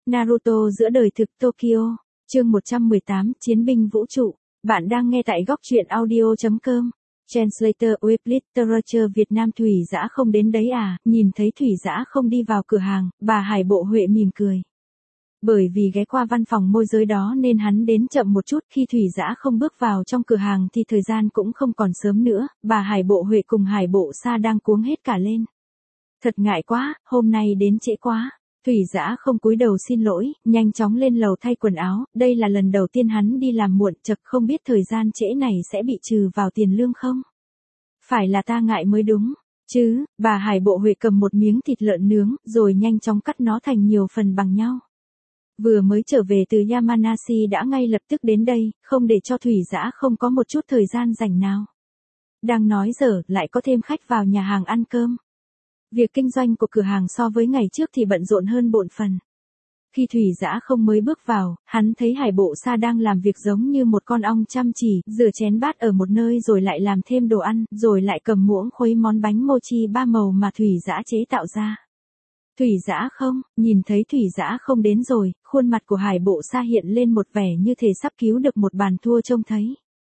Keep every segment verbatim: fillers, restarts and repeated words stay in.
Naruto giữa đời thực Tokyo, chương một trăm mười tám, Chiến binh vũ trụ. Bạn đang nghe tại góc truyện audio chấm com. Translator with Literature Việt Nam. Thủy Dã không đến đấy à? Nhìn thấy Thủy Dã không đi vào cửa hàng, bà Hải Bộ Huệ mỉm cười. Bởi vì ghé qua văn phòng môi giới đó nên hắn đến chậm một chút. Khi Thủy Dã không bước vào trong cửa hàng thì thời gian cũng không còn sớm nữa, bà Hải Bộ Huệ cùng Hải Bộ Sa đang cuống hết cả lên. Thật ngại quá, hôm nay đến trễ quá. Thủy Dã không cúi đầu xin lỗi, nhanh chóng lên lầu thay quần áo, đây là lần đầu tiên hắn đi làm muộn, chật không biết thời gian trễ này sẽ bị trừ vào tiền lương không? Phải là ta ngại mới đúng, chứ, bà Hải Bộ Huệ cầm một miếng thịt lợn nướng, rồi nhanh chóng cắt nó thành nhiều phần bằng nhau. Vừa mới trở về từ Yamanashi đã ngay lập tức đến đây, không để cho Thủy Dã không có một chút thời gian rảnh nào. Đang nói dở, lại có thêm khách vào nhà hàng ăn cơm. Việc kinh doanh của cửa hàng so với ngày trước thì bận rộn hơn bộn phần. Khi Thủy Dã không mới bước vào, hắn thấy Hải Bộ Sa đang làm việc giống như một con ong chăm chỉ, rửa chén bát ở một nơi rồi lại làm thêm đồ ăn, rồi lại cầm muỗng khuấy món bánh mochi ba màu mà Thủy Dã chế tạo ra. Thủy Dã không, nhìn thấy Thủy Dã không đến rồi, khuôn mặt của Hải Bộ Sa hiện lên một vẻ như thể sắp cứu được một bàn thua trông thấy.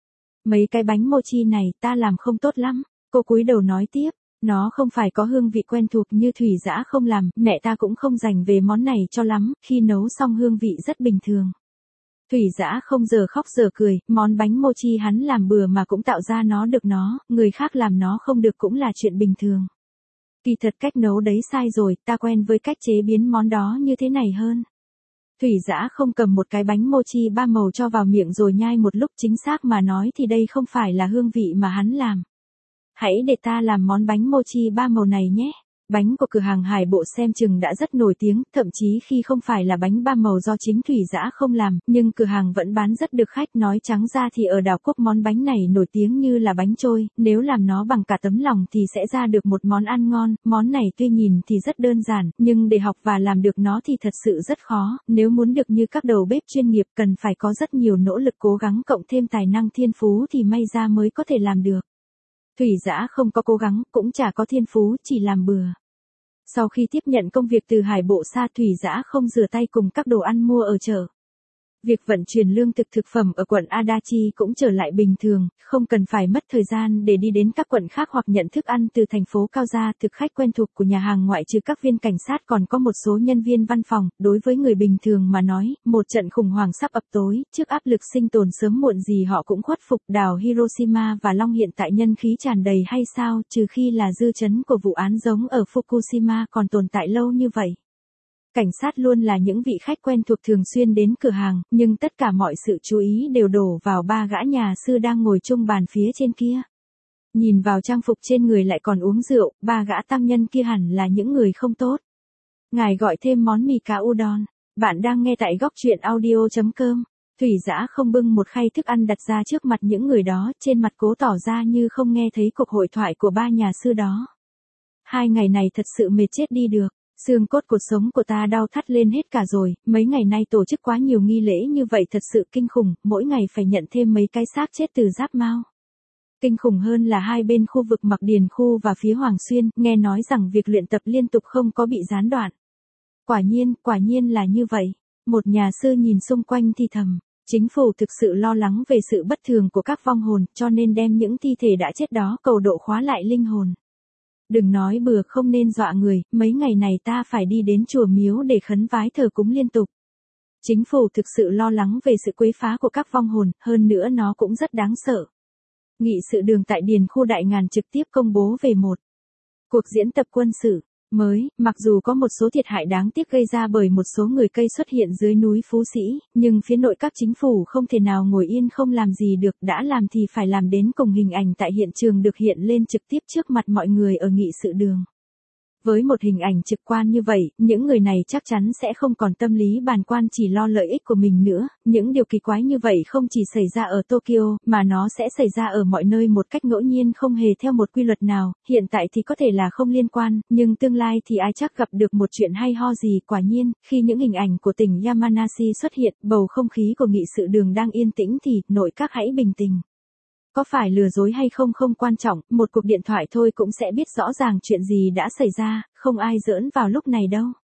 Mấy cái bánh mochi này ta làm không tốt lắm, cô cúi đầu nói tiếp. Nó không phải có hương vị quen thuộc như Thủy Dã không làm, mẹ ta cũng không dành về món này cho lắm, khi nấu xong hương vị rất bình thường. Thủy Dã không giờ khóc giờ cười, món bánh mochi hắn làm bừa mà cũng tạo ra nó được nó, người khác làm nó không được cũng là chuyện bình thường. Kỳ thật cách nấu đấy sai rồi, ta quen với cách chế biến món đó như thế này hơn. Thủy Dã không cầm một cái bánh mochi ba màu cho vào miệng rồi nhai một lúc, chính xác mà nói thì đây không phải là hương vị mà hắn làm. Hãy để ta làm món bánh mochi ba màu này nhé. Bánh của cửa hàng Hải Bộ xem chừng đã rất nổi tiếng, thậm chí khi không phải là bánh ba màu do chính Thủy Dã không làm, nhưng cửa hàng vẫn bán rất được khách. Nói trắng ra thì ở đảo quốc món bánh này nổi tiếng như là bánh trôi, nếu làm nó bằng cả tấm lòng thì sẽ ra được một món ăn ngon. Món này tuy nhìn thì rất đơn giản, nhưng để học và làm được nó thì thật sự rất khó, nếu muốn được như các đầu bếp chuyên nghiệp cần phải có rất nhiều nỗ lực cố gắng cộng thêm tài năng thiên phú thì may ra mới có thể làm được. Thủy Dã không có cố gắng, cũng chả có thiên phú, chỉ làm bừa. Sau khi tiếp nhận công việc từ Hải Bộ Sa, Thủy Dã không rửa tay cùng các đồ ăn mua ở chợ. Việc vận chuyển lương thực thực phẩm ở quận Adachi cũng trở lại bình thường, không cần phải mất thời gian để đi đến các quận khác hoặc nhận thức ăn từ thành phố cao ra. Thực khách quen thuộc của nhà hàng ngoại trừ các viên cảnh sát còn có một số nhân viên văn phòng. Đối với người bình thường mà nói, một trận khủng hoảng sắp ập tối, trước áp lực sinh tồn sớm muộn gì họ cũng khuất phục. Đảo Hiroshima và Long hiện tại nhân khí tràn đầy hay sao, trừ khi là dư chấn của vụ án giống ở Fukushima còn tồn tại lâu như vậy. Cảnh sát luôn là những vị khách quen thuộc thường xuyên đến cửa hàng, nhưng tất cả mọi sự chú ý đều đổ vào ba gã nhà sư đang ngồi chung bàn phía trên kia. Nhìn vào trang phục trên người lại còn uống rượu, ba gã tăng nhân kia hẳn là những người không tốt. Ngài gọi thêm món mì cá udon. Bạn đang nghe tại góc truyện audio chấm com. Thủy Dã không bưng một khay thức ăn đặt ra trước mặt những người đó, trên mặt cố tỏ ra như không nghe thấy cuộc hội thoại của ba nhà sư đó. Hai ngày này thật sự mệt chết đi được. Xương cốt cuộc sống của ta đau thắt lên hết cả rồi, mấy ngày nay tổ chức quá nhiều nghi lễ như vậy thật sự kinh khủng, mỗi ngày phải nhận thêm mấy cái xác chết từ Giáp Mao. Kinh khủng hơn là hai bên khu vực Mặc Điền khu và phía Hoàng Xuyên, nghe nói rằng việc luyện tập liên tục không có bị gián đoạn. Quả nhiên, quả nhiên là như vậy. Một nhà sư nhìn xung quanh thì thầm, chính phủ thực sự lo lắng về sự bất thường của các vong hồn, cho nên đem những thi thể đã chết đó cầu độ khóa lại linh hồn. Đừng nói bừa, không nên dọa người, mấy ngày này ta phải đi đến chùa miếu để khấn vái thờ cúng liên tục. Chính phủ thực sự lo lắng về sự quấy phá của các vong hồn, hơn nữa nó cũng rất đáng sợ. Nghị sự đường tại Điền khu Đại Ngàn trực tiếp công bố về một cuộc diễn tập quân sự mới, mặc dù có một số thiệt hại đáng tiếc gây ra bởi một số người cây xuất hiện dưới núi Phú Sĩ, nhưng phía nội các chính phủ không thể nào ngồi yên không làm gì được, đã làm thì phải làm đến cùng. Hình ảnh tại hiện trường được hiện lên trực tiếp trước mặt mọi người ở nghị sự đường. Với một hình ảnh trực quan như vậy, những người này chắc chắn sẽ không còn tâm lý bàng quan chỉ lo lợi ích của mình nữa. Những điều kỳ quái như vậy không chỉ xảy ra ở Tokyo, mà nó sẽ xảy ra ở mọi nơi một cách ngẫu nhiên không hề theo một quy luật nào. Hiện tại thì có thể là không liên quan, nhưng tương lai thì ai chắc gặp được một chuyện hay ho gì. Quả nhiên, khi những hình ảnh của tỉnh Yamanashi xuất hiện, bầu không khí của nghị sự đường đang yên tĩnh thì, nội các hãy bình tĩnh. Có phải lừa dối hay không không quan trọng, một cuộc điện thoại thôi cũng sẽ biết rõ ràng chuyện gì đã xảy ra, không ai giỡn vào lúc này đâu.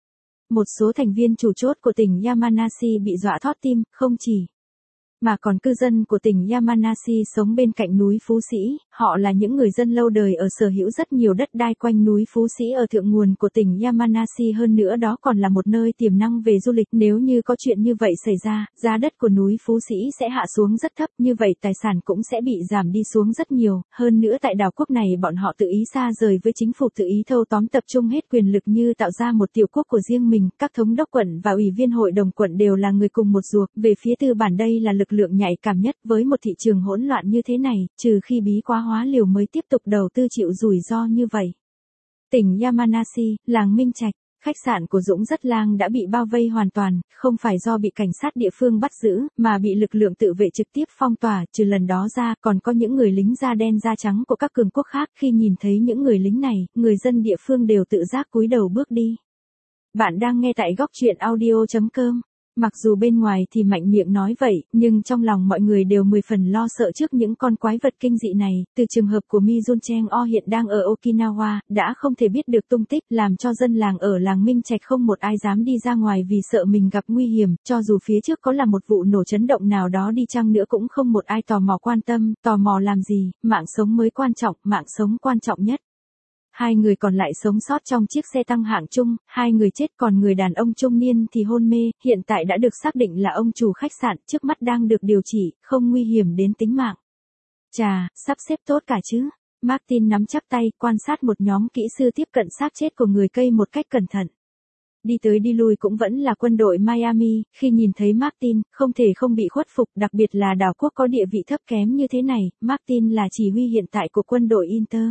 Một số thành viên chủ chốt của tỉnh Yamanashi bị dọa thót tim, không chỉ mà còn cư dân của tỉnh Yamanashi sống bên cạnh núi Phú Sĩ, họ là những người dân lâu đời ở sở hữu rất nhiều đất đai quanh núi Phú Sĩ ở thượng nguồn của tỉnh Yamanashi, hơn nữa đó còn là một nơi tiềm năng về du lịch. Nếu như có chuyện như vậy xảy ra, giá đất của núi Phú Sĩ sẽ hạ xuống rất thấp, như vậy tài sản cũng sẽ bị giảm đi xuống rất nhiều, hơn nữa tại đảo quốc này bọn họ tự ý xa rời với chính phủ tự ý thâu tóm tập trung hết quyền lực như tạo ra một tiểu quốc của riêng mình, các thống đốc quận và ủy viên hội đồng quận đều là người cùng một ruột. Về phía tư bản đây là lực lượng nhạy cảm nhất với một thị trường hỗn loạn như thế này, trừ khi bí quá hóa liều mới tiếp tục đầu tư chịu rủi ro như vậy. Tỉnh Yamanashi, làng Minh Trạch, khách sạn của Dũng Rất Lang đã bị bao vây hoàn toàn, không phải do bị cảnh sát địa phương bắt giữ, mà bị lực lượng tự vệ trực tiếp phong tỏa. Trừ lần đó ra, còn có những người lính da đen da trắng của các cường quốc khác. Khi nhìn thấy những người lính này, người dân địa phương đều tự giác cúi đầu bước đi. Bạn đang nghe tại góc truyện audio chấm com. Mặc dù bên ngoài thì mạnh miệng nói vậy, nhưng trong lòng mọi người đều mười phần lo sợ trước những con quái vật kinh dị này. Từ trường hợp của Mi Jun Cheng O hiện đang ở Okinawa, đã không thể biết được tung tích, làm cho dân làng ở làng Minh Trạch không một ai dám đi ra ngoài vì sợ mình gặp nguy hiểm, cho dù phía trước có là một vụ nổ chấn động nào đó đi chăng nữa cũng không một ai tò mò quan tâm, tò mò làm gì, mạng sống mới quan trọng, mạng sống quan trọng nhất. Hai người còn lại sống sót trong chiếc xe tăng hạng trung, hai người chết, còn người đàn ông trung niên thì hôn mê, hiện tại đã được xác định là ông chủ khách sạn, trước mắt đang được điều trị, không nguy hiểm đến tính mạng. Chà, sắp xếp tốt cả chứ. Martin nắm chắp tay, quan sát một nhóm kỹ sư tiếp cận xác chết của người cây một cách cẩn thận. Đi tới đi lui cũng vẫn là quân đội Miami, khi nhìn thấy Martin, không thể không bị khuất phục, đặc biệt là đảo quốc có địa vị thấp kém như thế này. Martin là chỉ huy hiện tại của quân đội Inter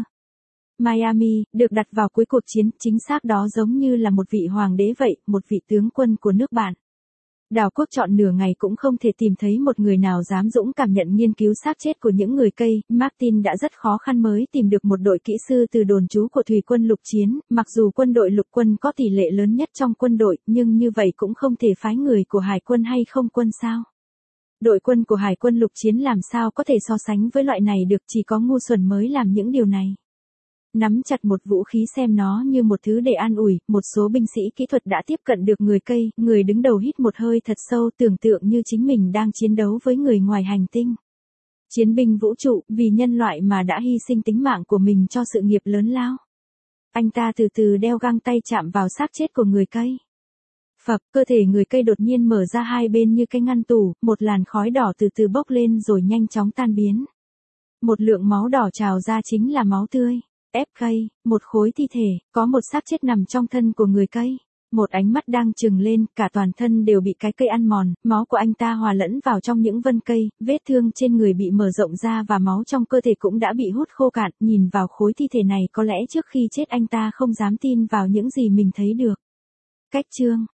Miami, được đặt vào cuối cuộc chiến, chính xác đó giống như là một vị hoàng đế vậy, một vị tướng quân của nước bạn. Đảo quốc chọn nửa ngày cũng không thể tìm thấy một người nào dám dũng cảm nhận nghiên cứu xác chết của những người cây. Martin đã rất khó khăn mới tìm được một đội kỹ sư từ đồn trú của thủy quân lục chiến, mặc dù quân đội lục quân có tỷ lệ lớn nhất trong quân đội, nhưng như vậy cũng không thể phái người của hải quân hay không quân sao. Đội quân của hải quân lục chiến làm sao có thể so sánh với loại này được, chỉ có ngu xuẩn mới làm những điều này. Nắm chặt một vũ khí xem nó như một thứ để an ủi, một số binh sĩ kỹ thuật đã tiếp cận được người cây, người đứng đầu hít một hơi thật sâu, tưởng tượng như chính mình đang chiến đấu với người ngoài hành tinh. Chiến binh vũ trụ, vì nhân loại mà đã hy sinh tính mạng của mình cho sự nghiệp lớn lao. Anh ta từ từ đeo găng tay chạm vào xác chết của người cây. Phập, cơ thể người cây đột nhiên mở ra hai bên như cái ngăn tủ, một làn khói đỏ từ từ bốc lên rồi nhanh chóng tan biến. Một lượng máu đỏ trào ra chính là máu tươi. ép ca, một khối thi thể, có một xác chết nằm trong thân của người cây. Một ánh mắt đang trừng lên, cả toàn thân đều bị cái cây ăn mòn, máu của anh ta hòa lẫn vào trong những vân cây, vết thương trên người bị mở rộng ra và máu trong cơ thể cũng đã bị hút khô cạn. Nhìn vào khối thi thể này, có lẽ trước khi chết anh ta không dám tin vào những gì mình thấy được. Cách chương